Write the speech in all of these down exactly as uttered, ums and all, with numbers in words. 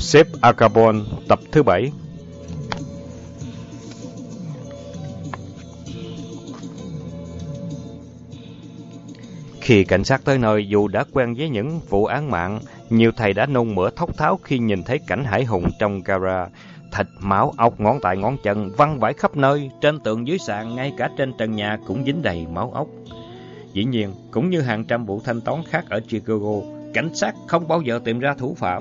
Sếp Al Capone tập thứ bảy. Khi cảnh sát tới nơi, dù đã quen với những vụ án mạng, nhiều thầy đã nôn mửa thốc tháo khi nhìn thấy cảnh hải hùng trong gara. Thịt, máu, ốc, ngón tay, ngón chân văng vãi khắp nơi, trên tường dưới sàn, ngay cả trên trần nhà cũng dính đầy máu ốc. Dĩ nhiên, cũng như hàng trăm vụ thanh toán khác ở Chicago, cảnh sát không bao giờ tìm ra thủ phạm.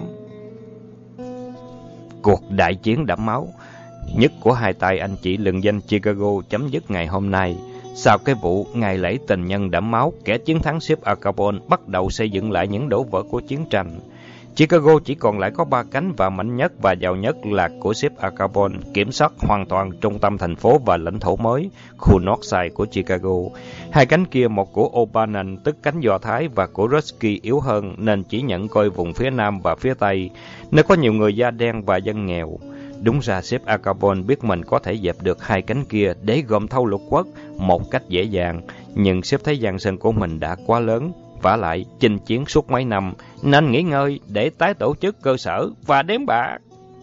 Cuộc đại chiến đẫm máu nhất của hai tay anh chị lừng danh Chicago chấm dứt ngày hôm nay. Sau cái vụ ngày lễ tình nhân đẫm máu, kẻ chiến thắng sếp Al Capone bắt đầu xây dựng lại những đổ vỡ của chiến tranh. Chicago chỉ còn lại có ba cánh và mạnh nhất và giàu nhất là của sếp Al Capone, kiểm soát hoàn toàn trung tâm thành phố và lãnh thổ mới, khu Northside của Chicago. Hai cánh kia, một của O'Bannon, tức cánh Do Thái, và của Rusky yếu hơn, nên chỉ nhận coi vùng phía Nam và phía Tây, nơi có nhiều người da đen và dân nghèo. Đúng ra sếp Al Capone biết mình có thể dẹp được hai cánh kia để gom thâu lục quốc một cách dễ dàng, nhưng sếp thấy gian sơn của mình đã quá lớn. Vả lại, chinh chiến suốt mấy năm, nên nghỉ ngơi để tái tổ chức cơ sở và đếm bạc.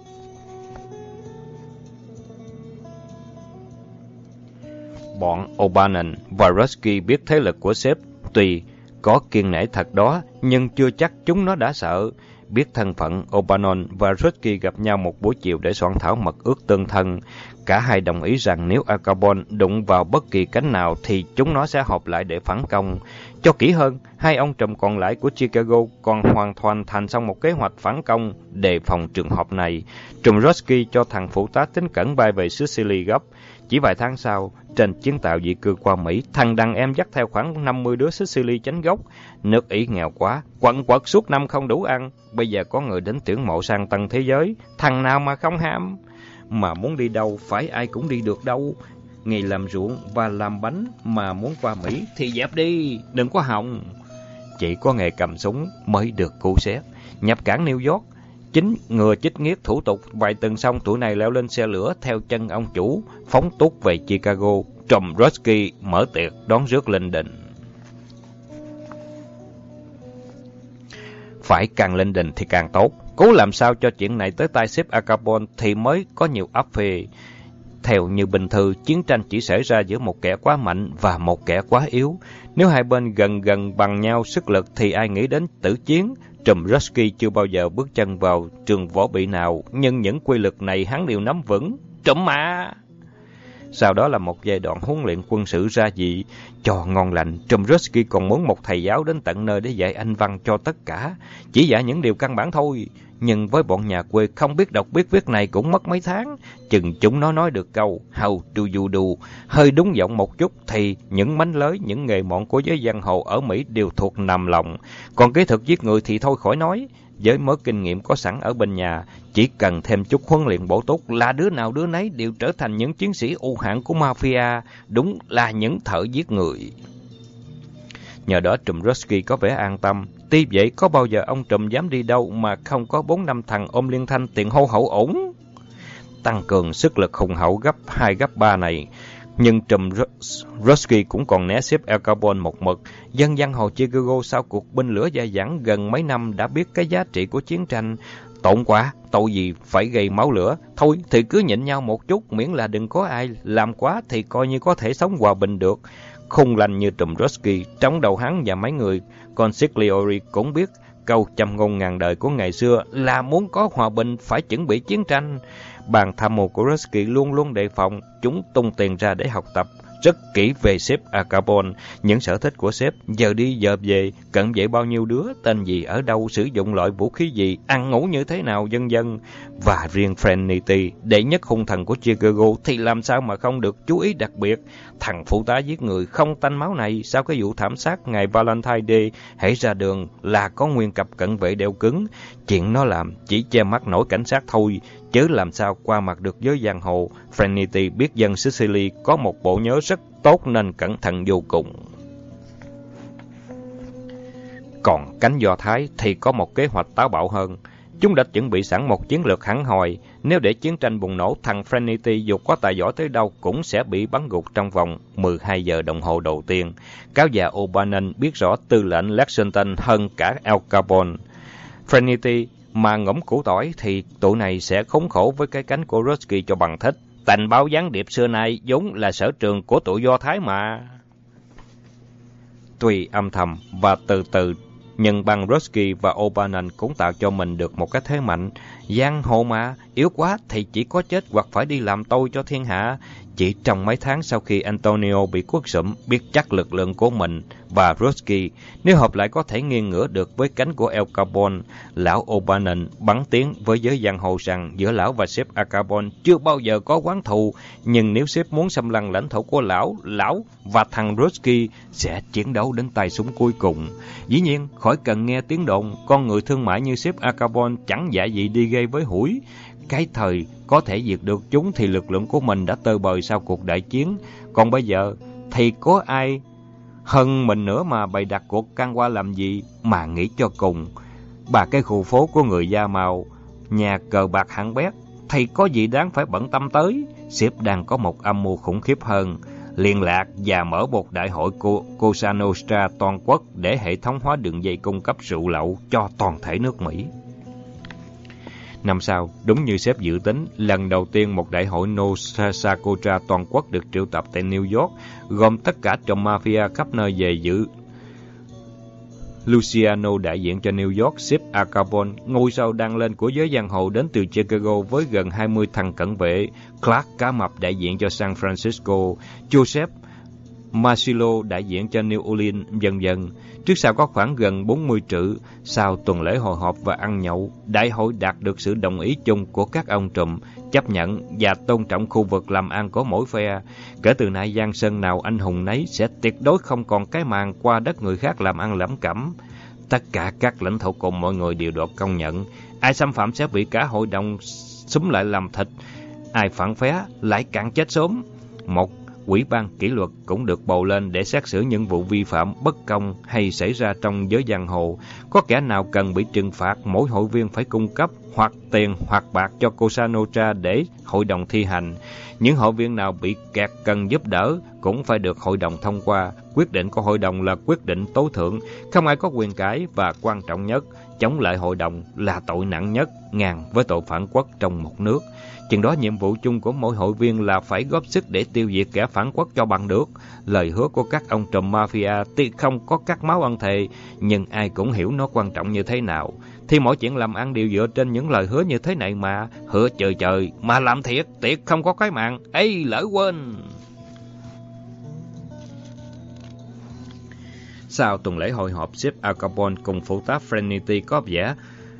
Bọn O'Bannon và Rusky biết thế lực của sếp, tuy có kiêng nể thật đó, nhưng chưa chắc chúng nó đã sợ. Biết thân phận, O'Bannon và Rusky gặp nhau một buổi chiều để soạn thảo mật ước tương thân. Cả hai đồng ý rằng nếu Al Capone đụng vào bất kỳ cánh nào thì chúng nó sẽ họp lại để phản công. Cho kỹ hơn, hai ông trùm còn lại của Chicago còn hoàn toàn thành xong một kế hoạch phản công đề phòng trường hợp này. Trùm Rusky cho thằng phụ tá tín cẩn bay về Sicily gấp. Chỉ vài tháng sau, trên chuyến tàu di cư qua Mỹ, thằng đàn em dắt theo khoảng năm mươi đứa Sicily chánh gốc. Nước Ý nghèo quá, quận quật suốt năm không đủ ăn. Bây giờ có người đến tuyển mộ sang tân thế giới, thằng nào mà không ham. Mà muốn đi đâu, phải ai cũng đi được đâu. Nghề làm ruộng và làm bánh mà muốn qua Mỹ thì dẹp đi, đừng có hòng. Chỉ có nghề cầm súng mới được cứu xét. Nhập cảng New York, chính ngừa chích nghiết thủ tục vài tuần xong, tụi này leo lên xe lửa theo chân ông chủ, phóng tút về Chicago. Trùm Rusky mở tiệc đón rước linh đình. Phải càng linh đình thì càng tốt. Cố làm sao cho chuyện này tới tay sếp Al Capone thì mới có nhiều áp phê. Theo như bình thư, chiến tranh chỉ xảy ra giữa một kẻ quá mạnh và một kẻ quá yếu. Nếu hai bên gần gần bằng nhau sức lực thì ai nghĩ đến tử chiến. Trùm Rusky chưa bao giờ bước chân vào trường võ bị nào, nhưng những quy luật này hắn đều nắm vững. Trùm mà! Sau đó là một giai đoạn huấn luyện quân sự ra dị. Cho ngon lành, trùm Rusky còn muốn một thầy giáo đến tận nơi để dạy Anh văn cho tất cả. Chỉ dạy những điều căn bản thôi. Nhưng với bọn nhà quê không biết đọc biết viết này cũng mất mấy tháng. Chừng chúng nó nói được câu How do you do, hơi đúng giọng một chút, thì những mánh lới, những nghề mọn của giới giang hồ ở Mỹ đều thuộc nằm lòng. Còn kỹ thuật giết người thì thôi khỏi nói. Với mớ kinh nghiệm có sẵn ở bên nhà, chỉ cần thêm chút huấn luyện bổ túc là đứa nào đứa nấy đều trở thành những chiến sĩ ưu hãn của mafia, đúng là những thợ giết người. Nhờ đó trùm Rusky có vẻ an tâm. Tuy vậy, có bao giờ ông trùm dám đi đâu mà không có bốn năm thằng ôm liên thanh tiền hô hậu ổn? Tăng cường sức lực hùng hậu gấp hai gấp ba này. Nhưng trùm Rusky cũng còn né sếp Al Capone một mực. Dân giang hồ Chicago sau cuộc binh lửa dai dẳng gần mấy năm đã biết cái giá trị của chiến tranh. Tổn quá, tội gì phải gây máu lửa. Thôi thì cứ nhịn nhau một chút, miễn là đừng có ai làm quá thì coi như có thể sống hòa bình được. Khùng lành như trùm Rusky, trong đầu hắn và mấy người Consigliere cũng biết câu châm ngôn ngàn đời của ngày xưa là muốn có hòa bình phải chuẩn bị chiến tranh. Ban tham mưu của Rusky luôn luôn đề phòng, chúng tung tiền ra để học tập rất kỹ về sếp Al Capone, những sở thích của sếp, giờ đi giờ về, cận vệ bao nhiêu đứa, tên gì ở đâu, sử dụng loại vũ khí gì, ăn ngủ như thế nào, vân vân. Và riêng Frenity, đệ nhất hung thần của Chicago, thì làm sao mà không được chú ý đặc biệt. Thằng phụ tá giết người không tanh máu này, sau cái vụ thảm sát ngày Valentine Day, hãy ra đường là có nguyên cặp cận vệ đeo cứng. Chuyện nó làm chỉ che mắt nổi cảnh sát thôi, chứ làm sao qua mặt được giới giang hồ. Frenity biết dân Sicily có một bộ nhớ rất tốt nên cẩn thận vô cùng. Còn cánh Do Thái thì có một kế hoạch táo bạo hơn. Chúng đã chuẩn bị sẵn một chiến lược hẳn hoi. Nếu để chiến tranh bùng nổ, thằng Frenity dù có tài giỏi tới đâu cũng sẽ bị bắn gục trong vòng mười hai giờ đồng hồ đầu tiên. Cáo già O'Bannon biết rõ tư lệnh Lexington hơn cả Al Capone. Frenity mà ngỗng củ tỏi thì tụi này sẽ khốn khổ với cái cánh của Rusky cho bằng thích. Tình báo gián điệp xưa nay vốn là sở trường của tụi Do Thái mà. Tuy âm thầm và từ từ, nhưng băng Rusky và O'Bannon cũng tạo cho mình được một cái thế mạnh. Giang hồ mà, yếu quá thì chỉ có chết hoặc phải đi làm tôi cho thiên hạ. Chỉ trong mấy tháng sau khi Antonio bị quất sụm, biết chắc lực lượng của mình và Rusky, nếu hợp lại có thể nghiêng ngửa được với cánh của El Capone, lão O'Bannon bắn tiếng với giới giang hồ rằng giữa lão và sếp Al Capone chưa bao giờ có oán thù, nhưng nếu sếp muốn xâm lăng lãnh thổ của lão, lão và thằng Rusky sẽ chiến đấu đến tay súng cuối cùng. Dĩ nhiên, khỏi cần nghe tiếng đồn, con người thương mại như sếp Al Capone chẳng dạ gì đi gây với hủi. Cái thời có thể diệt được chúng thì lực lượng của mình đã tơi bời sau cuộc đại chiến. Còn bây giờ thì có ai hơn mình nữa mà bày đặt cuộc can qua làm gì, mà nghĩ cho cùng. Bà cái khu phố của người da màu, nhà cờ bạc hạng bét, thì có gì đáng phải bận tâm tới. Sếp đang có một âm mưu khủng khiếp hơn, liên lạc và mở một đại hội Cosa Nostra toàn quốc để hệ thống hóa đường dây cung cấp rượu lậu cho toàn thể nước Mỹ. Năm sau, đúng như sếp dự tính, lần đầu tiên một đại hội Nostra Cosa toàn quốc được triệu tập tại New York, gồm tất cả trùm mafia khắp nơi về dự. Luciano đại diện cho New York, sếp Al Capone, ngôi sao đang lên của giới giang hồ đến từ Chicago với gần hai mươi thằng cận vệ, Clark cá mập đại diện cho San Francisco, Joseph Marcillo đại diện cho New Orleans, vân vân. Trước sau có khoảng gần bốn mươi trự. Sau tuần lễ hội họp và ăn nhậu, đại hội đạt được sự đồng ý chung của các ông trùm, chấp nhận và tôn trọng khu vực làm ăn của mỗi phe. Kể từ nay, giang sơn nào anh hùng nấy sẽ tuyệt đối không còn cái màn qua đất người khác làm ăn lẩm cẩm. Tất cả các lãnh thổ cùng mọi người đều được công nhận. Ai xâm phạm sẽ bị cả hội đồng xúm lại làm thịt. Ai phản phé lại càng chết sớm. Một Ủy ban kỷ luật cũng được bầu lên để xét xử những vụ vi phạm bất công hay xảy ra trong giới giang hồ. Có kẻ nào cần bị trừng phạt, mỗi hội viên phải cung cấp hoặc tiền hoặc bạc cho Cosa Nostra để hội đồng thi hành. Những hội viên nào bị kẹt cần giúp đỡ cũng phải được hội đồng thông qua. Quyết định của hội đồng là quyết định tối thượng, không ai có quyền cãi, và quan trọng nhất, chống lại hội đồng là tội nặng nhất, ngang với tội phản quốc trong một nước. Chừng đó nhiệm vụ chung của mỗi hội viên là phải góp sức để tiêu diệt kẻ phản quốc cho bằng được. Lời hứa của các ông trùm mafia tuy không có cắt máu ăn thề, nhưng ai cũng hiểu nó quan trọng như thế nào. Thì mọi chuyện làm ăn đều dựa trên những lời hứa như thế này mà. Hứa trời trời mà làm thiệt, tiệt không có cái mạng. Ê, lỡ quên. Sau tuần lễ hội họp, sếp Al Capone cùng phụ tá Frenity có vẻ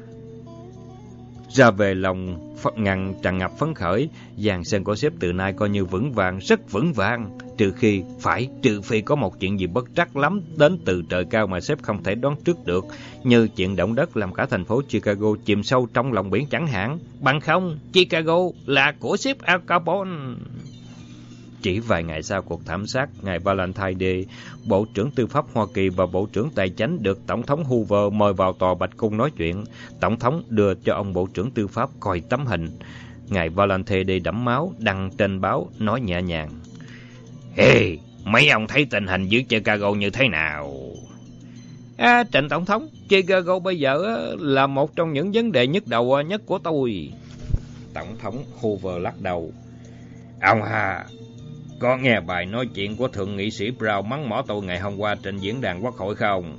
ra về lòng ngăn tràn ngập phấn khởi. Dàn sơn của sếp từ nay coi như vững vàng, rất vững vàng. Trừ khi, phải, trừ phi có một chuyện gì bất trắc lắm đến từ trời cao mà sếp không thể đoán trước được, như chuyện động đất làm cả thành phố Chicago chìm sâu trong lòng biển chẳng hạn. Bằng không, Chicago là của sếp Al Capone. Chỉ vài ngày sau cuộc thảm sát, ngày Valentine Day, Bộ trưởng Tư pháp Hoa Kỳ và Bộ trưởng Tài chánh được Tổng thống Hoover mời vào tòa Bạch Cung nói chuyện. Tổng thống đưa cho ông Bộ trưởng Tư pháp coi tấm hình. Ngày Valentine Day đẫm máu, đăng trên báo, nói nhẹ nhàng. Ê, mấy ông thấy tình hình dưới Chicago như thế nào? À, Trịnh Tổng thống, Chicago bây giờ là một trong những vấn đề nhức đầu nhất của tôi. Tổng thống Hoover lắc đầu. Ông à, có nghe bài nói chuyện của Thượng nghị sĩ Brown mắng mỏ tôi ngày hôm qua trên diễn đàn Quốc hội không?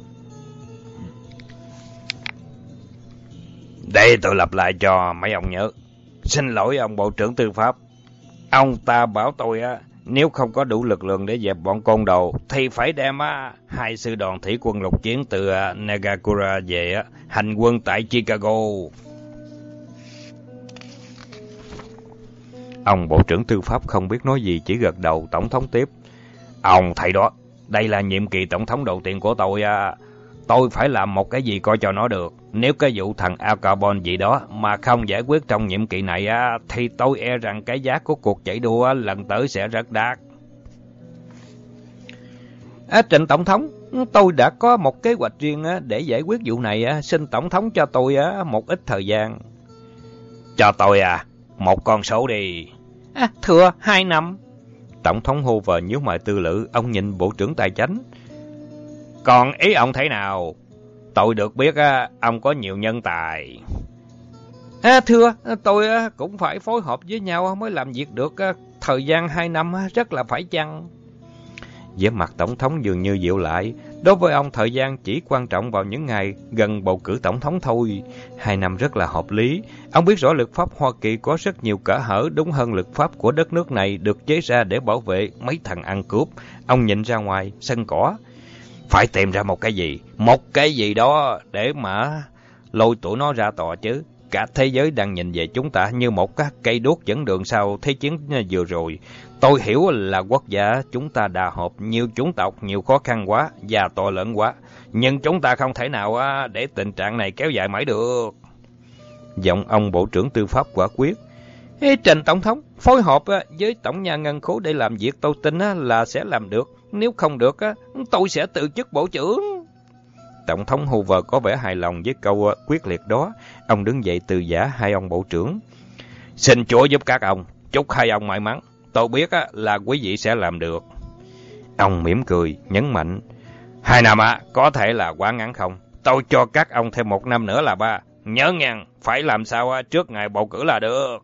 Đây tôi lặp lại cho mấy ông nhớ. Xin lỗi ông Bộ trưởng Tư pháp. Ông ta bảo tôi á, nếu không có đủ lực lượng để dẹp bọn côn đồ, thì phải đem á, hai sư đoàn thủy quân lục chiến từ Nagakura về á, hành quân tại Chicago. Ông Bộ trưởng Tư pháp không biết nói gì, chỉ gật đầu. Tổng thống tiếp. Ông thầy đó, đây là nhiệm kỳ tổng thống đầu tiên của tôi à. Tôi phải làm một cái gì coi cho nó được. Nếu cái vụ thằng Al Capone gì đó mà không giải quyết trong nhiệm kỳ này á, thì tôi e rằng cái giá của cuộc chạy đua lần tới sẽ rất đắt. À, Trịnh Tổng thống, tôi đã có một kế hoạch riêng để giải quyết vụ này. Xin Tổng thống cho tôi một ít thời gian. Cho tôi à? Một con số đi. À, thưa, hai năm. Tổng thống Hoover nhíu mày tư lự, ông nhìn Bộ trưởng Tài chánh. Còn ý ông thế nào? Tôi được biết á, ông có nhiều nhân tài. À, thưa, tôi cũng phải phối hợp với nhau mới làm việc được, thời gian hai năm rất là phải chăng? Vẻ mặt tổng thống dường như dịu lại. Đối với ông, thời gian chỉ quan trọng vào những ngày gần bầu cử tổng thống thôi. Hai năm rất là hợp lý. Ông biết rõ luật pháp Hoa Kỳ có rất nhiều kẽ hở, đúng hơn luật pháp của đất nước này được chế ra để bảo vệ mấy thằng ăn cướp. Ông nhìn ra ngoài sân cỏ. Phải tìm ra một cái gì, một cái gì đó để mà lôi tụi nó ra tòa chứ. Cả thế giới đang nhìn về chúng ta như một cái cây đuốc dẫn đường sau thế chiến vừa rồi. Tôi hiểu là quốc gia chúng ta đà họp, nhiều chủng tộc, nhiều khó khăn quá và to lớn quá. Nhưng chúng ta không thể nào để tình trạng này kéo dài mãi được. Giọng ông Bộ trưởng Tư pháp quả quyết. Ê, Trần Tổng thống, phối hợp với Tổng nhà ngân khố để làm việc, tôi tin là sẽ làm được. Nếu không được, tôi sẽ từ chức Bộ trưởng. Tổng thống Hoover có vẻ hài lòng với câu quyết liệt đó. Ông đứng dậy từ giã hai ông bộ trưởng. Xin Chúa giúp các ông, chúc hai ông may mắn. Tôi biết là quý vị sẽ làm được. Ông mỉm cười, nhấn mạnh. Hai năm ạ, có thể là quá ngắn không? Tôi cho các ông thêm một năm nữa là ba. Nhớ ngàn, phải làm sao trước ngày bầu cử là được.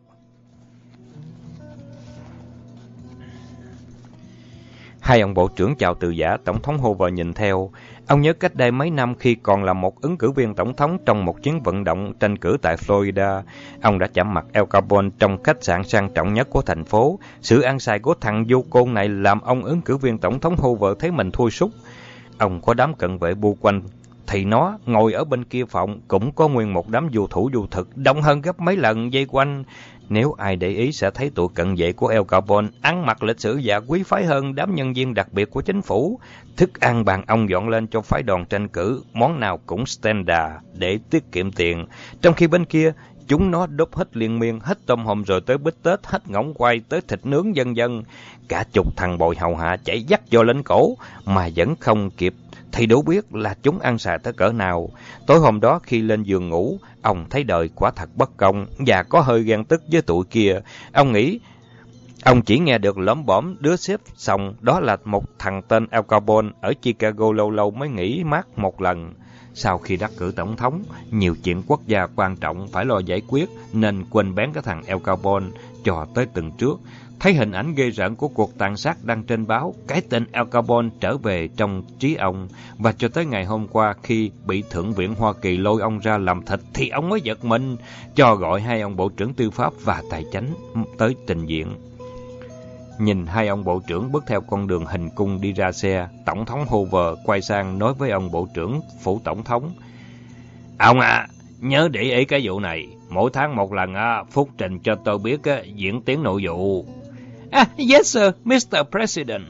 Hai ông bộ trưởng chào từ giã, Tổng thống Hoover nhìn theo. Ông nhớ cách đây mấy năm khi còn là một ứng cử viên tổng thống trong một chuyến vận động tranh cử tại Florida, ông đã chạm mặt Al Capone trong khách sạn sang trọng nhất của thành phố. Sự ăn xài của thằng vô côn này làm ông ứng cử viên tổng thống Hoover thấy mình thui sút. Ông có đám cận vệ bu quanh, thì nó ngồi ở bên kia phòng cũng có nguyên một đám du thủ du thực đông hơn gấp mấy lần dây quanh. Nếu ai để ý sẽ thấy tụi cận vệ của Al Capone ăn mặc lịch sử và quý phái hơn đám nhân viên đặc biệt của chính phủ. Thức ăn bàn ông dọn lên cho phái đoàn tranh cử, món nào cũng standard để tiết kiệm tiền. Trong khi bên kia, chúng nó đốt hết liên miên, hết tôm hùm rồi tới bít tết, hết ngỗng quay tới thịt nướng vân vân. Cả chục thằng bồi hầu hạ chạy dắt vô lên cổ mà vẫn không kịp thì đủ biết là chúng ăn xài tới cỡ nào. Tối hôm đó khi lên giường ngủ, ông thấy đời quả thật bất công và có hơi ghen tức với tụi kia. Ông nghĩ, ông chỉ nghe được lẩm bẩm đứa xếp xong, đó là một thằng tên Al Capone ở Chicago lâu lâu mới nghỉ mát một lần. Sau khi đắc cử tổng thống, nhiều chuyện quốc gia quan trọng phải lo giải quyết nên quên bén cái thằng Al Capone cho tới tuần trước. Thấy hình ảnh ghê rợn của cuộc tàn sát đăng trên báo, cái tên Al Capone trở về trong trí ông. Và cho tới ngày hôm qua khi bị Thượng viện Hoa Kỳ lôi ông ra làm thịt thì ông mới giật mình, cho gọi hai ông Bộ trưởng Tư pháp và Tài chánh tới trình diện. Nhìn hai ông bộ trưởng bước theo con đường hình cung đi ra xe, Tổng thống Hoover quay sang nói với ông Bộ trưởng Phủ Tổng thống. Ông à, nhớ để ý cái vụ này. Mỗi tháng một lần à, phúc trình cho tôi biết à, diễn tiến nội vụ. Ah, yes sir, mister President.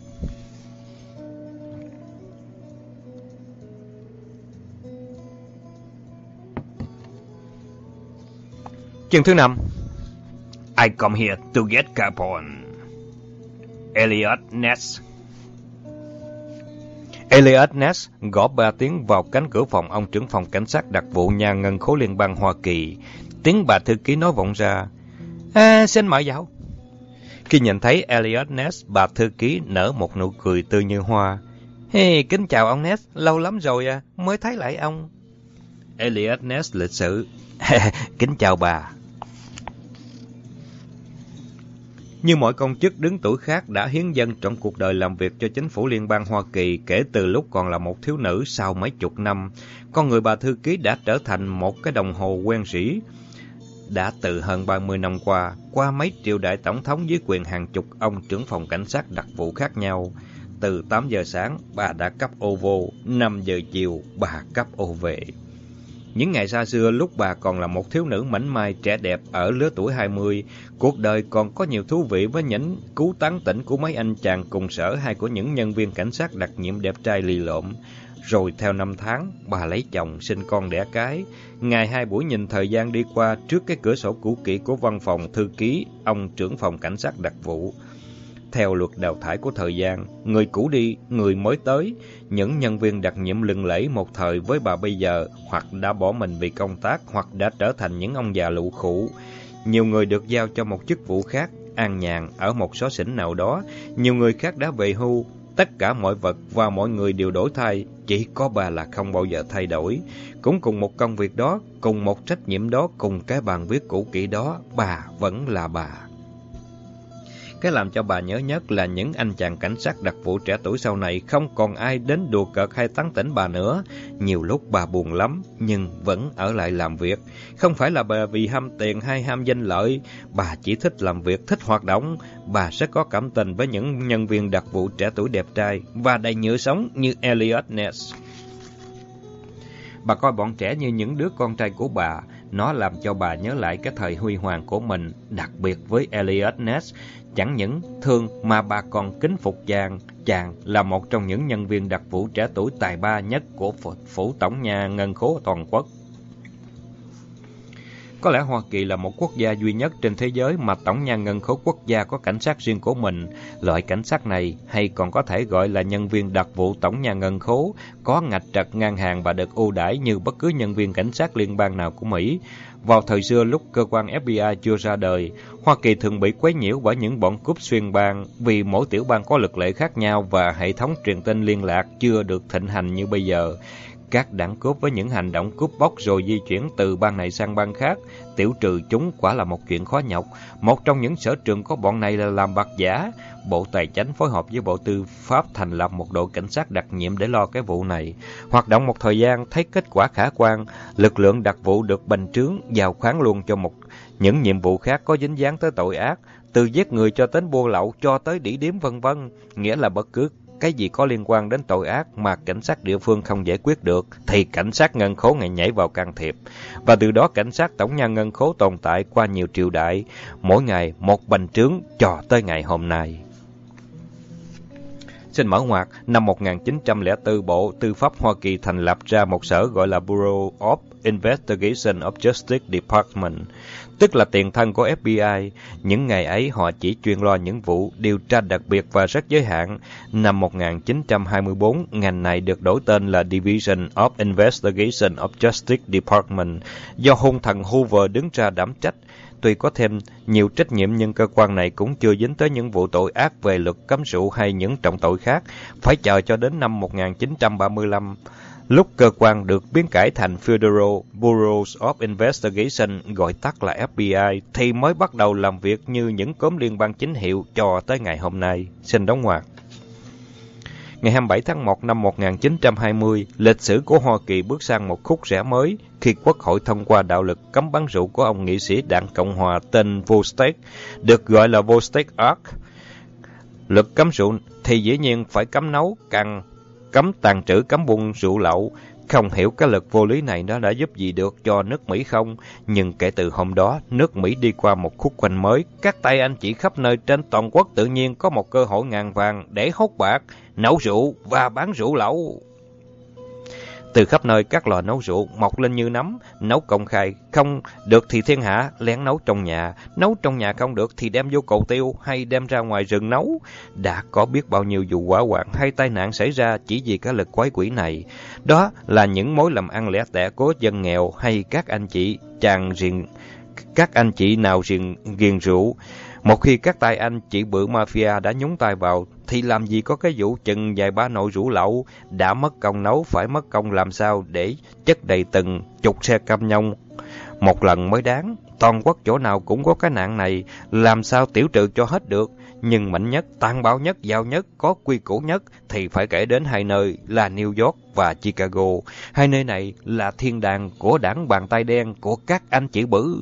Chương thứ năm. I come here to get Capone. Elliot Ness. Elliot Ness gõ ba tiếng vào cánh cửa phòng ông trưởng phòng cảnh sát đặc vụ nhà ngân khố liên bang Hoa Kỳ. Tiếng bà thư ký nói vọng ra. À, xin mời vào. Khi nhìn thấy Elliot Ness, bà thư ký nở một nụ cười tươi như hoa. Hey, kính chào ông Ness, lâu lắm rồi à, mới thấy lại ông. Elliot Ness lịch sự. Kính chào bà. Như mọi công chức đứng tuổi khác đã hiến dâng trong cuộc đời làm việc cho chính phủ liên bang Hoa Kỳ kể từ lúc còn là một thiếu nữ sau mấy chục năm, con người bà thư ký đã trở thành một cái đồng hồ quen rỉ. Đã từ hơn ba mươi năm qua, qua mấy triều đại tổng thống dưới quyền hàng chục ông trưởng phòng cảnh sát đặc vụ khác nhau. Từ tám giờ sáng, bà đã cấp ô vô, năm giờ chiều, bà cấp ô về. Những ngày xa xưa, lúc bà còn là một thiếu nữ mảnh mai trẻ đẹp ở lứa tuổi hai mươi, cuộc đời còn có nhiều thú vị với những cú tán tỉnh của mấy anh chàng cùng sở hay của những nhân viên cảnh sát đặc nhiệm đẹp trai lì lộm. Rồi theo năm tháng, bà lấy chồng, sinh con đẻ cái. Ngày hai buổi nhìn thời gian đi qua trước cái cửa sổ cũ kỹ của văn phòng thư ký, ông trưởng phòng cảnh sát đặc vụ. Theo luật đào thải của thời gian, người cũ đi, người mới tới. Những nhân viên đặc nhiệm lừng lẫy một thời với bà bây giờ hoặc đã bỏ mình vì công tác hoặc đã trở thành những ông già lụ khủ. Nhiều người được giao cho một chức vụ khác, an nhàn ở một xó xỉnh nào đó. Nhiều người khác đã về hưu, Tất cả mọi vật và mọi người đều đổi thay, chỉ có bà là không bao giờ thay đổi. Cũng cùng một công việc đó, cùng một trách nhiệm đó, cùng cái bàn viết cũ kỹ đó, bà vẫn là bà. Cái làm cho bà nhớ nhất là những anh chàng cảnh sát đặc vụ trẻ tuổi sau này không còn ai đến đùa cợt hay tán tỉnh bà nữa. Nhiều lúc bà buồn lắm, nhưng vẫn ở lại làm việc. Không phải là bà vì ham tiền hay ham danh lợi, bà chỉ thích làm việc, thích hoạt động. Bà rất có cảm tình với những nhân viên đặc vụ trẻ tuổi đẹp trai và đầy nhựa sống như Eliot Ness. Bà coi bọn trẻ như những đứa con trai của bà. Nó làm cho bà nhớ lại cái thời huy hoàng của mình, đặc biệt với Eliot Ness. Chẳng những thương mà bà còn kính phục chàng. Chàng là một trong những nhân viên đặc vụ trẻ tuổi tài ba nhất của phủ tổng nhà ngân khố toàn quốc. Có lẽ Hoa Kỳ là một quốc gia duy nhất trên thế giới mà tổng nhà ngân khố quốc gia có cảnh sát riêng của mình. Loại cảnh sát này, hay còn có thể gọi là nhân viên đặc vụ tổng nhà ngân khố, có ngạch trật ngang hàng và được ưu đãi như bất cứ nhân viên cảnh sát liên bang nào của Mỹ. Vào thời xưa lúc cơ quan F B I chưa ra đời, Hoa Kỳ thường bị quấy nhiễu bởi những bọn cướp xuyên bang vì mỗi tiểu bang có luật lệ khác nhau và hệ thống truyền tin liên lạc chưa được thịnh hành như bây giờ. Các đảng cướp với những hành động cướp bóc rồi di chuyển từ bang này sang bang khác, tiểu trừ chúng quả là một chuyện khó nhọc. Một trong những sở trường của bọn này là làm bạc giả. Bộ Tài chánh phối hợp với Bộ Tư pháp thành lập một đội cảnh sát đặc nhiệm để lo cái vụ này. Hoạt động một thời gian thấy kết quả khả quan, lực lượng đặc vụ được bành trướng, giao khoán luôn cho một những nhiệm vụ khác có dính dáng tới tội ác, từ giết người cho đến buôn lậu cho tới đỉ điếm vân vân, nghĩa là bất cứ cái gì có liên quan đến tội ác mà cảnh sát địa phương không giải quyết được, thì cảnh sát ngân khố ngày nhảy vào can thiệp. Và từ đó cảnh sát tổng nhà ngân khố tồn tại qua nhiều triều đại, mỗi ngày một bành trướng cho tới ngày hôm nay. Xin mở ngoặc, năm một nghìn chín trăm lẻ bốn, Bộ Tư pháp Hoa Kỳ thành lập ra một sở gọi là Bureau of Investigation of Justice Department, tức là tiền thân của F B I. Những ngày ấy họ chỉ chuyên lo những vụ điều tra đặc biệt và rất giới hạn. Năm một nghìn chín trăm hai mươi tư, ngành này được đổi tên là Division of Investigation of Justice Department, do hung thần Hoover đứng ra đảm trách. Tuy có thêm nhiều trách nhiệm nhưng cơ quan này cũng chưa dính tới những vụ tội ác về luật cấm rượu hay những trọng tội khác. Phải chờ cho đến năm một nghìn chín trăm ba mươi lăm, lúc cơ quan được biến cải thành Federal Bureau of Investigation, gọi tắt là F B I, thì mới bắt đầu làm việc như những cốm liên bang chính hiệu cho tới ngày hôm nay. Xin đóng ngoặc. Ngày hai mươi bảy tháng một năm một nghìn chín trăm hai mươi, lịch sử của Hoa Kỳ bước sang một khúc rẽ mới khi Quốc hội thông qua đạo luật cấm bán rượu của ông nghị sĩ Đảng Cộng Hòa tên Volstead, được gọi là Volstead Act. Luật cấm rượu thì dĩ nhiên phải cấm nấu, càng cấm tàng trữ, cấm buôn rượu lậu. Không hiểu cái luật vô lý này nó đã giúp gì được cho nước Mỹ không, nhưng kể từ hôm đó, nước Mỹ đi qua một khúc quanh mới. Các tay anh chị khắp nơi trên toàn quốc tự nhiên có một cơ hội ngàn vàng để hốt bạc, nấu rượu và bán rượu lậu. Từ khắp nơi các lò nấu rượu mọc lên như nấm, nấu công khai, không được thì thiên hạ lén nấu trong nhà, nấu trong nhà không được thì đem vô cầu tiêu hay đem ra ngoài rừng nấu. Đã có biết bao nhiêu vụ hỏa hoạn hay tai nạn xảy ra chỉ vì cái lực quái quỷ này. Đó là những mối làm ăn lẻ tẻ của dân nghèo hay các anh chị chàng riêng, các anh chị nào riêng ghiền rượu. Một khi các tay anh chị bự mafia đã nhúng tay vào, thì làm gì có cái vụ chừng vài ba nồi rượu lậu. Đã mất công nấu, phải mất công làm sao để chất đầy từng chục xe cam nhông một lần mới đáng. Toàn quốc chỗ nào cũng có cái nạn này, làm sao tiểu trừ cho hết được. Nhưng mạnh nhất, tàn bạo nhất, giàu nhất, có quy củ nhất thì phải kể đến hai nơi là New York và Chicago. Hai nơi này là thiên đàng của đảng bàn tay đen của các anh chị bự.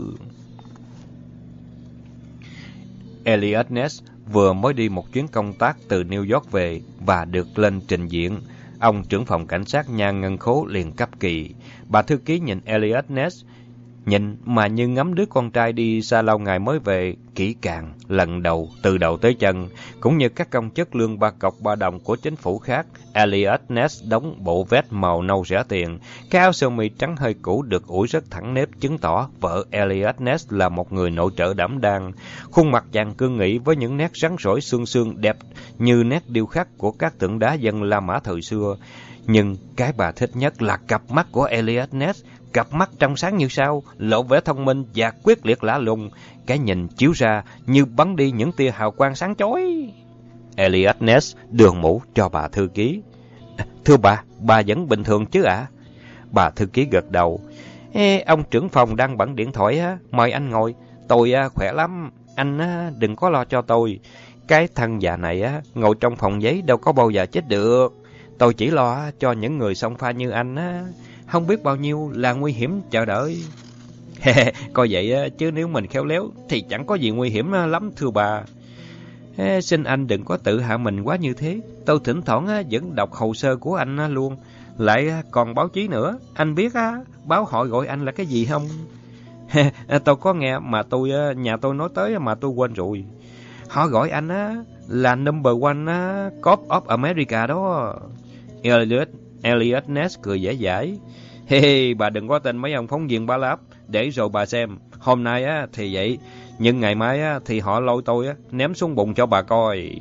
Eliot Ness vừa mới đi một chuyến công tác từ New York về và được lên trình diện. Ông trưởng phòng cảnh sát nhà ngân khố liền cấp kỳ. Bà thư ký nhìn Eliot Ness, nhìn mà như ngắm đứa con trai đi xa lâu ngày mới về, kỹ càng, lần đầu, từ đầu tới chân, cũng như các công chức lương ba cọc ba đồng của chính phủ khác. Eliot Ness đóng bộ vest màu nâu rẻ tiền, cái áo sơ mi trắng hơi cũ được ủi rất thẳng nếp, chứng tỏ vợ Eliot Ness là một người nội trợ đảm đang. Khuôn mặt chàng cương nghị với những nét rắn rỏi xương xương đẹp như nét điêu khắc của các tượng đá dân La Mã thời xưa. Nhưng cái bà thích nhất là cặp mắt của Eliot Ness. Cặp mắt trong sáng như sao, lộ vẻ thông minh và quyết liệt lạ lùng. Cái nhìn chiếu ra như bắn đi những tia hào quang sáng chói. Elliot Ness đưa mũ cho bà thư ký. Thưa bà, bà vẫn bình thường chứ ạ? À? Bà thư ký gật đầu. Ê, ông trưởng phòng đang bấm điện thoại á, mời anh ngồi. Tôi á, khỏe lắm, anh á, đừng có lo cho tôi. Cái thằng già này á, ngồi trong phòng giấy đâu có bao giờ chết được. Tôi chỉ lo cho những người xông pha như anh á, không biết bao nhiêu là nguy hiểm chờ đợi. Coi vậy á, chứ nếu mình khéo léo thì chẳng có gì nguy hiểm lắm thưa bà. Ê, xin anh đừng có tự hạ mình quá như thế. Tôi thỉnh thoảng á, vẫn đọc hồ sơ của anh á, luôn. Lại còn báo chí nữa. Anh biết á, báo hội gọi anh là cái gì không? Tôi có nghe mà tôi nhà tôi nói tới mà tôi quên rồi. Họ gọi anh á là number one á, cop of America đó. Elliot, Elliot Ness cười dễ dãi. Hey, hey, bà đừng có tin mấy ông phóng viên bá láp, để rồi bà xem. Hôm nay á thì vậy, nhưng ngày mai á thì họ lôi tôi á ném xuống bùn cho bà coi.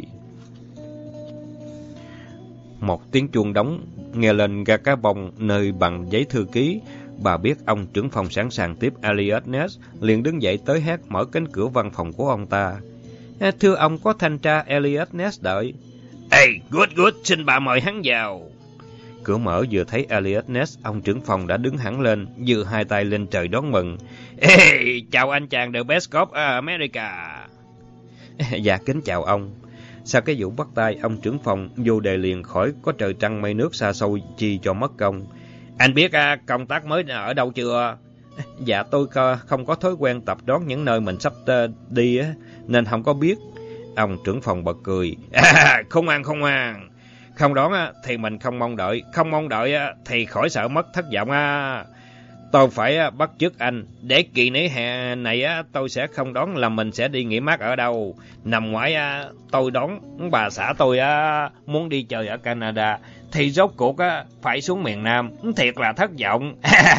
Một tiếng chuông đóng nghe lên ga cá bông nơi bằng giấy thư ký. Bà biết ông trưởng phòng sẵn sàng tiếp Elliot Ness, liền đứng dậy tới hét mở cánh cửa văn phòng của ông ta. Thưa ông, có thanh tra Elliot Ness đợi. Ê, good good, xin bà mời hắn vào. Cửa mở vừa thấy Elliot Ness, ông trưởng phòng đã đứng hẳn lên, giơ hai tay lên trời đón mừng. Ê, chào anh chàng The Best Cop of America. Dạ, kính chào ông. Sau cái vụ bắt tay, ông trưởng phòng vô đề liền khỏi có trời trăng mây nước xa xôi chi cho mất công. Anh biết à, công tác mới ở đâu chưa? Dạ, tôi không có thói quen tập đoán những nơi mình sắp đi á, nên không có biết. Ông trưởng phòng bật cười. À, không ăn không ăn. Không đoán á, thì mình không mong đợi. Không mong đợi á, thì khỏi sợ mất thất vọng á. Tôi phải bắt chước anh. Để kỳ nghỉ hè này á, tôi sẽ không đoán là mình sẽ đi nghỉ mát ở đâu. Năm ngoái á, tôi đoán bà xã tôi á, muốn đi chơi ở Canada. Thì rốt cuộc á, phải xuống miền Nam. Thiệt là thất vọng.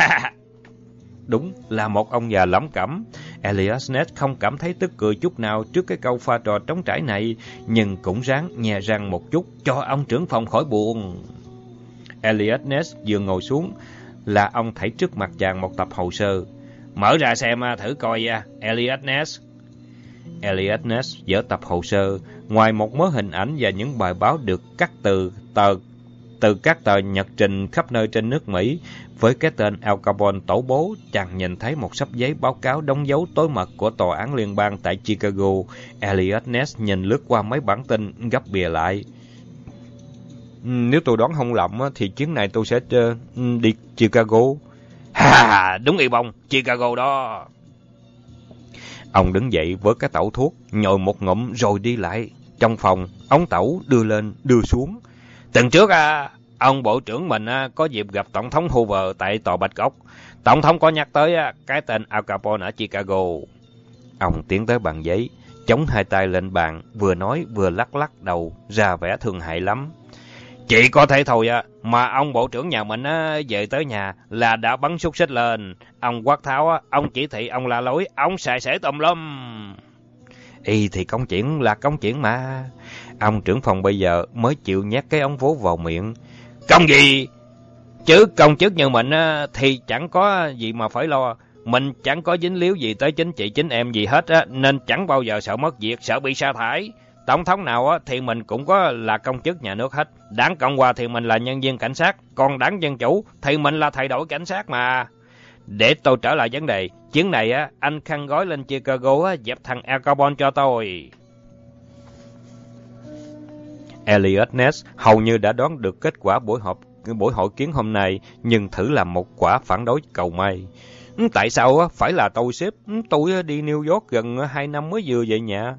Đúng là một ông già lẩm cẩm. Elliot Ness không cảm thấy tức cười chút nào trước cái câu pha trò trống trải này, nhưng cũng ráng nhè răng một chút cho ông trưởng phòng khỏi buồn. Elliot Ness vừa ngồi xuống là ông thảy trước mặt chàng một tập hồ sơ. Mở ra xem thử coi, Elliot Ness. Elliot Ness dở tập hồ sơ. Ngoài một mớ hình ảnh và những bài báo được cắt từ tờ từ các tờ nhật trình khắp nơi trên nước Mỹ, với cái tên Al Capone tổ bố, chàng nhìn thấy một xấp giấy báo cáo đóng dấu tối mật của tòa án liên bang tại Chicago. Elliot Ness nhìn lướt qua mấy bản tin, gấp bìa lại. Nếu tôi đoán không lầm thì chuyến này tôi sẽ đi Chicago. Ha, đúng y bông, Chicago đó. Ông đứng dậy với cái tẩu thuốc, nhồi một ngụm rồi đi lại. Trong phòng, ống tẩu đưa lên, đưa xuống. Tuần trước, à, ông bộ trưởng mình à, có dịp gặp Tổng thống Hoover tại tòa Bạch Ốc. Tổng thống có nhắc tới à, cái tên Al Capone ở Chicago. Ông tiến tới bàn giấy, chống hai tay lên bàn, vừa nói vừa lắc lắc đầu, ra vẻ thương hại lắm. Chỉ có thế thôi à, mà ông bộ trưởng nhà mình á, về tới nhà là đã bắn xúc xích lên. Ông quát tháo, á, ông chỉ thị, ông la lối, ông xài xể tùm lum. Y thì công chuyện là công chuyện mà. Ông trưởng phòng bây giờ mới chịu nhét cái ống vố vào miệng. Công gì? Chứ công chức như mình á, thì chẳng có gì mà phải lo. Mình chẳng có dính líu gì tới chính trị chính em gì hết á, nên chẳng bao giờ sợ mất việc, sợ bị sa thải. Tổng thống nào á, thì mình cũng có là công chức nhà nước hết. Đảng Cộng hòa thì mình là nhân viên cảnh sát, còn đảng Dân Chủ thì mình là thay đổi cảnh sát mà. Để tôi trở lại vấn đề, chuyến này á, anh khăn gói lên Chicago á, dẹp thằng Al Capone cho tôi. Elliot Ness hầu như đã đoán được kết quả buổi họp buổi hội kiến hôm nay, nhưng thử làm một quả phản đối cầu may. Tại sao á, phải là tôi sếp? Tôi đi New York gần hai năm mới vừa về nhà.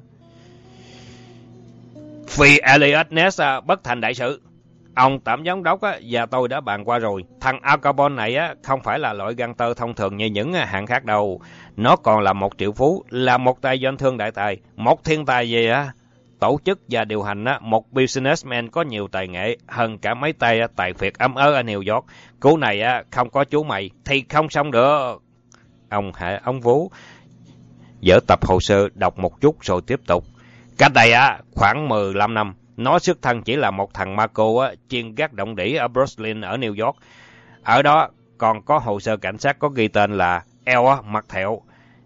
Vì Elliot Ness à, bất thành đại sự. Ông tạm giám đốc á, và tôi đã bàn qua rồi. Thằng Al Capone này á, không phải là loại gangster thông thường như những hạng khác đâu. Nó còn là một triệu phú, là một tay doanh thương đại tài, một thiên tài về á, tổ chức và điều hành á, một businessman có nhiều tài nghệ hơn cả mấy tay tài phiệt ấm ớ ở New York. Cú này á, không có chú mày thì không xong được. Ông hạ ống vú, dở tập hồ sơ đọc một chút rồi tiếp tục. Cách đây á, khoảng mười lăm năm, nó xuất thân chỉ là một thằng ma cô á, chuyên gác động đỉ ở Brooklyn ở New York. Ở đó còn có hồ sơ cảnh sát có ghi tên là El Mặt Thẹo.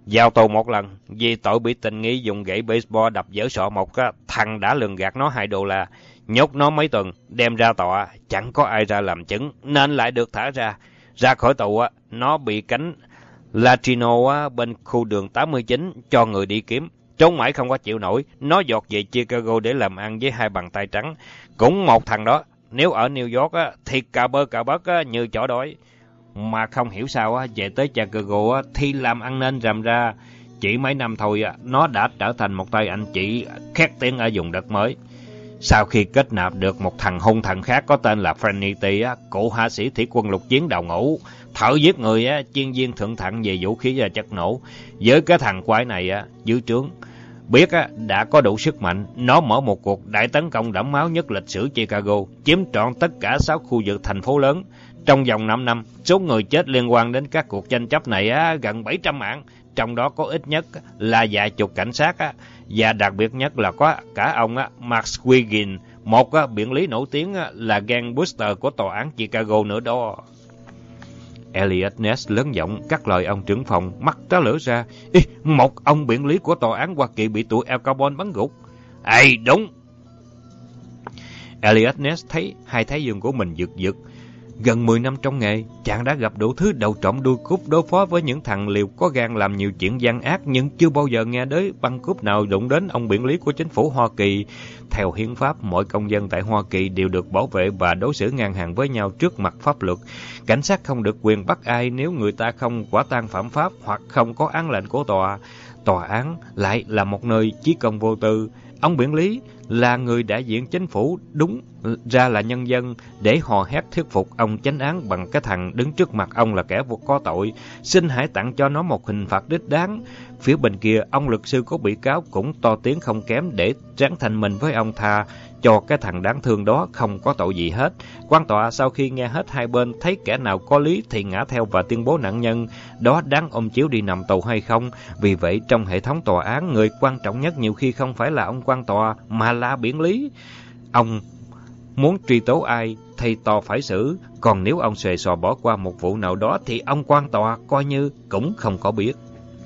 vào tù một lần vì tội bị tình nghi dùng gậy baseball đập vỡ sọ một thằng đã lường gạt nó hai đô la, nhốt nó mấy tuần, đem ra tòa, chẳng có ai ra làm chứng nên lại được thả ra. Ra khỏi tù nó bị cánh Latino bên khu đường tám mươi chín cho người đi kiếm, trốn mãi không có chịu nổi, nó dọt về Chicago để làm ăn với hai bàn tay trắng. Cũng một thằng đó, nếu ở New York thì cà bơ cà bớt như chó đói. Mà không hiểu sao về tới Chicago thì làm ăn nên rằm ra. Chỉ mấy năm thôi nó đã trở thành một tay anh chị khét tiếng ở vùng đất mới. Sau khi kết nạp được một thằng hung thần khác có tên là Franity, cụ hạ sĩ thủy quân lục chiến đầu ngũ, thợ giết người, chuyên viên thượng thặng về vũ khí và chất nổ. Với cái thằng quái này dưới trướng, biết đã có đủ sức mạnh, nó mở một cuộc đại tấn công đẫm máu nhất lịch sử Chicago, chiếm trọn tất cả sáu khu vực thành phố lớn. Trong vòng năm năm, số người chết liên quan đến các cuộc tranh chấp này gần bảy trăm mạng, trong đó có ít nhất là vài chục cảnh sát, và đặc biệt nhất là có cả ông Max Wiggin, một biện lý nổi tiếng là gangbuster của tòa án Chicago nữa đó. Elliot Ness lớn giọng cắt lời ông trưởng phòng, mắt tá lửa ra. Ê, một ông biện lý của tòa án Hoa Kỳ bị tụi Al Capone bắn gục. Ê, đúng. Elliot Ness thấy hai thái dương của mình giật giật. Gần mười năm trong nghề, chàng đã gặp đủ thứ đầu trộm đuôi cúp, đối phó với những thằng liều có gan làm nhiều chuyện gian ác, nhưng chưa bao giờ nghe đến băng cướp nào đụng đến ông biện lý của chính phủ Hoa Kỳ. Theo hiến pháp, mọi công dân tại Hoa Kỳ đều được bảo vệ và đối xử ngang hàng với nhau trước mặt pháp luật. Cảnh sát không được quyền bắt ai nếu người ta không quả tang phạm pháp hoặc không có án lệnh của tòa. Tòa án lại là một nơi chí công vô tư. Ông biện lý là người đại diện chính phủ, đúng ra là nhân dân, để hò hét thuyết phục ông chánh án bằng cái thằng đứng trước mặt ông là kẻ vô có tội. Xin hãy tặng cho nó một hình phạt đích đáng. Phía bên kia, ông luật sư của bị cáo cũng to tiếng không kém để tráng thành mình với ông tha cho cái thằng đáng thương đó không có tội gì hết. Quan tòa sau khi nghe hết hai bên, thấy kẻ nào có lý thì ngã theo và tuyên bố nạn nhân đó đáng ôm chiếu đi nằm tù hay không. Vì vậy, trong hệ thống tòa án, người quan trọng nhất nhiều khi không phải là ông quan tòa mà là biện lý. Ông muốn truy tố ai thì tòa phải xử, còn nếu ông xuề xò bỏ qua một vụ nào đó thì ông quan tòa coi như cũng không có biết.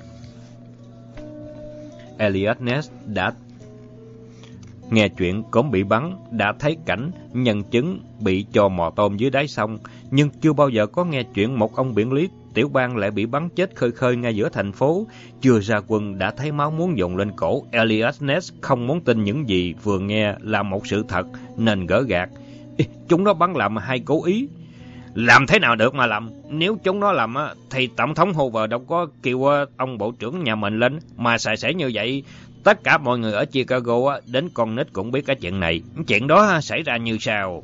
Elliot Ness đã nghe chuyện cốm bị bắn, đã thấy cảnh nhân chứng bị cho mò tôm dưới đáy sông, nhưng chưa bao giờ có nghe chuyện một ông biện lý tiểu bang lại bị bắn chết khơi khơi ngay giữa thành phố. Chưa ra quân đã thấy máu muốn dồn lên cổ. Elliot Ness không muốn tin những gì vừa nghe là một sự thật nên gỡ gạt. Chúng nó bắn làm hay cố ý? Làm thế nào được mà làm? Nếu chúng nó làm thì Tổng thống Hoover đâu có kêu ông bộ trưởng nhà mình lên mà xài xẻ như vậy. Tất cả mọi người ở Chicago đến con nít cũng biết cái chuyện này. Chuyện đó xảy ra như sau.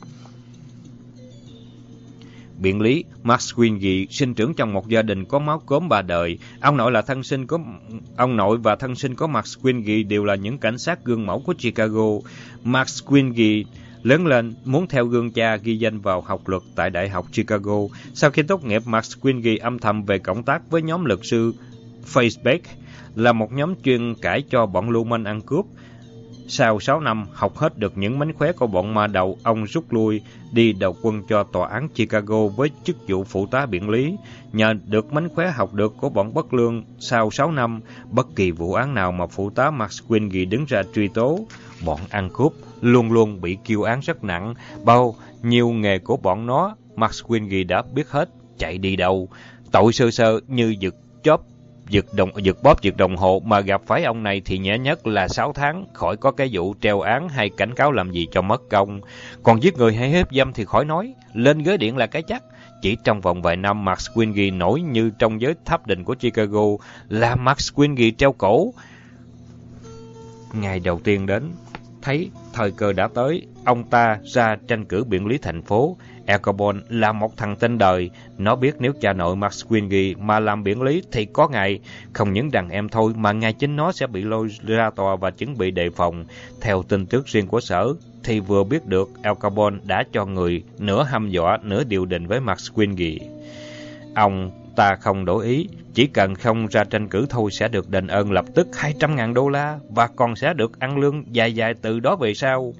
Biện lý Max Wiggin sinh trưởng trong một gia đình có máu cốm ba đời. Ông nội là thân sinh có ông nội và thân sinh của Max Wiggin đều là những cảnh sát gương mẫu của Chicago. Max Wiggin lớn lên muốn theo gương cha, ghi danh vào học luật tại Đại học Chicago. Sau khi tốt nghiệp, Max Wiggin âm thầm về cộng tác với nhóm luật sư Facebook, là một nhóm chuyên cãi cho bọn lưu manh ăn cướp. Sau sáu năm học hết được những mánh khóe của bọn ma đầu, ông rút lui đi đầu quân cho tòa án Chicago với chức vụ phụ tá biện lý. Nhờ được mánh khóe học được của bọn bất lương, sau sáu năm, bất kỳ vụ án nào mà phụ tá Max Wiggin đứng ra truy tố, bọn ăn cướp luôn luôn bị kêu án rất nặng. Bao nhiêu nghề của bọn nó, Max Wiggin đã biết hết, chạy đi đâu. Tội sơ sơ như giật chóp Giật, đồng, giật bóp giật đồng hồ mà gặp phải ông này thì nhẹ nhất là sáu tháng, khỏi có cái vụ treo án hay cảnh cáo làm gì cho mất công. Còn giết người hay hiếp dâm thì khỏi nói, lên ghế điện là cái chắc. Chỉ trong vòng vài năm, Max Wiggin nổi như trong giới tháp đình của Chicago là Max Wiggin treo cổ. Ngày đầu tiên đến, thấy thời cơ đã tới, ông ta ra tranh cử biện lý thành phố. Al Capone là một thằng tên đời, nó biết nếu cha nội Max Wiggin mà làm biện lý thì có ngày không những đàn em thôi mà ngay chính nó sẽ bị lôi ra tòa và chuẩn bị đề phòng. Theo tin tức riêng của sở thì vừa biết được Al Capone đã cho người nửa hăm dọa nửa điều đình với Max Wiggin. Ông ta không đổi ý, chỉ cần không ra tranh cử thôi sẽ được đền ơn lập tức hai trăm ngàn đô la và còn sẽ được ăn lương dài dài từ đó về sau.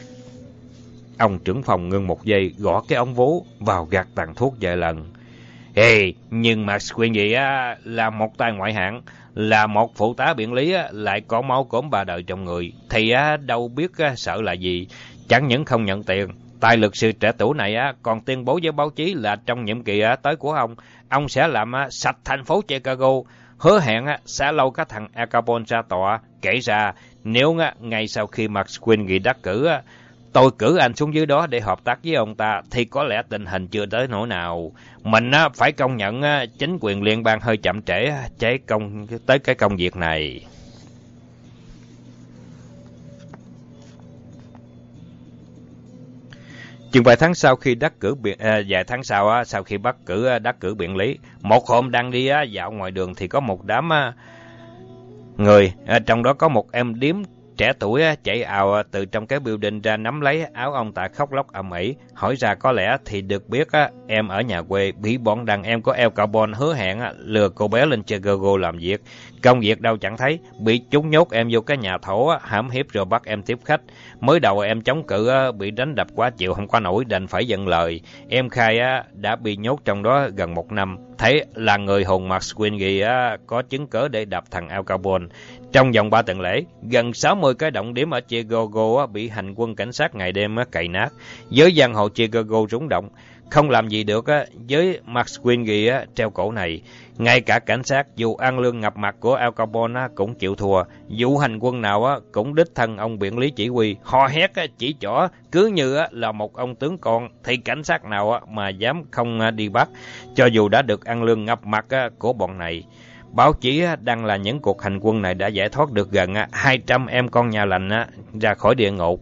Ông trưởng phòng ngưng một giây, gõ cái ống vố vào gạt tàn thuốc vài lần. Ê, nhưng mà Squingy á là một tay ngoại hạng, là một phụ tá biện lý á, lại có máu cốm ba đời trong người, thì á đâu biết á, sợ là gì. Chẳng những không nhận tiền, tài luật sư trẻ tuổi này á còn tuyên bố với báo chí là trong nhiệm kỳ á, tới của ông, ông sẽ làm á, sạch thành phố Chicago, hứa hẹn á, sẽ lâu các thằng Al Capone ra tòa. Kể ra, nếu á, ngay sau khi Mark Squingy đắc cử á, tôi cử anh xuống dưới đó để hợp tác với ông ta, thì có lẽ tình hình chưa tới nỗi nào. Mình á, phải công nhận á, chính quyền liên bang hơi chậm trễ chế công tới cái công việc này. Chừng vài tháng sau khi đắc cử biện à, vài tháng sau á, sau khi bắt cử đắc cử biện lý, một hôm đang đi á, dạo ngoài đường thì có một đám á, người, à, trong đó có một em điếm trẻ tuổi á, chạy ào từ trong cái building ra nắm lấy áo ông ta khóc lóc ầm ĩ, hỏi ra có lẽ thì được biết á, em ở nhà quê bị bọn đàn em của Al Capone hứa hẹn á, lừa cô bé lên Chicago làm việc. Công việc đâu chẳng thấy, bị chúng nhốt em vô cái nhà thổ á, hãm hiếp rồi bắt em tiếp khách. Mới đầu em chống cự á, bị đánh đập quá chịu không có nổi, đành phải dâng lời. Em khai á, đã bị nhốt trong đó gần một năm. Thấy là người hùng Mark Squingy á, có chứng cớ để đập thằng Al Capone. Trong vòng ba tuần lễ, gần sáu mươi cái động điểm ở Chicago á, bị hành quân cảnh sát ngày đêm á, cày nát. Giới giang hồ Chicago rúng động, không làm gì được á, với Mark Squingy á, treo cổ này. Ngay cả cảnh sát dù ăn lương ngập mặt của Al Capone á, cũng chịu thua. Vụ hành quân nào á, cũng đích thân ông biện lý chỉ huy, hò hét á, chỉ trỏ cứ như á, là một ông tướng con, thì cảnh sát nào á, mà dám không á, đi bắt, cho dù đã được ăn lương ngập mặt á, của bọn này. Báo chí đăng là những cuộc hành quân này đã giải thoát được gần hai trăm em con nhà lành ra khỏi địa ngục.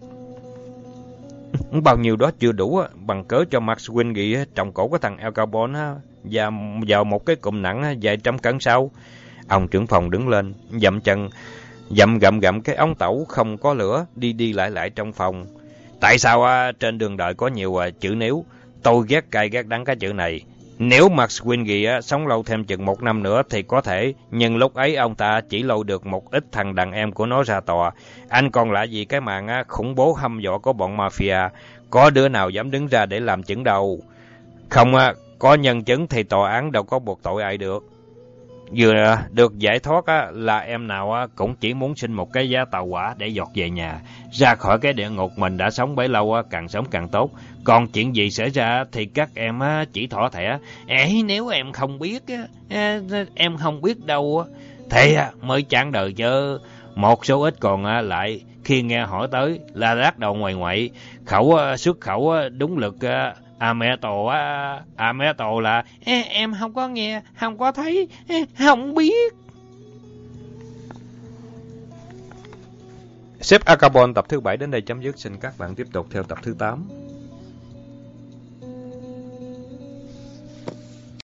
Bao nhiêu đó chưa đủ bằng cớ cho Mark Squingy trồng cổ của thằng Al Capone và vào một cái cụm nặng vài trăm cân sau. Ông trưởng phòng đứng lên, dậm chân, dậm gậm gậm cái ống tẩu không có lửa, đi đi lại lại trong phòng. Tại sao trên đường đời có nhiều chữ nếu? Tôi ghét cay ghét đắng cái chữ này. Nếu Mark Squingy sống lâu thêm chừng một năm nữa thì có thể, nhưng lúc ấy ông ta chỉ lâu được một ít thằng đàn em của nó ra tòa. Anh còn lạ gì cái màn khủng bố hăm dọa của bọn mafia, có đứa nào dám đứng ra để làm chứng đâu. Không có nhân chứng thì tòa án đâu có buộc tội ai được. Vừa được giải thoát là em nào cũng chỉ muốn xin một cái giá tàu hỏa để giọt về nhà, ra khỏi cái địa ngục mình đã sống bấy lâu, càng sống càng tốt. Còn chuyện gì xảy ra thì các em chỉ thỏ thẻ. Ê, nếu em không biết, em không biết đâu, thế mới chán đời chứ. Một số ít còn lại khi nghe hỏi tới là lắc đầu ngoài ngoại, khẩu xuất khẩu đúng lực. À mẹ tổ á, à mẹ tổ là Ê, em không có nghe, không có thấy, không biết. Sếp Al Capone tập thứ bảy đến đây chấm dứt. Xin các bạn tiếp tục theo tập thứ tám.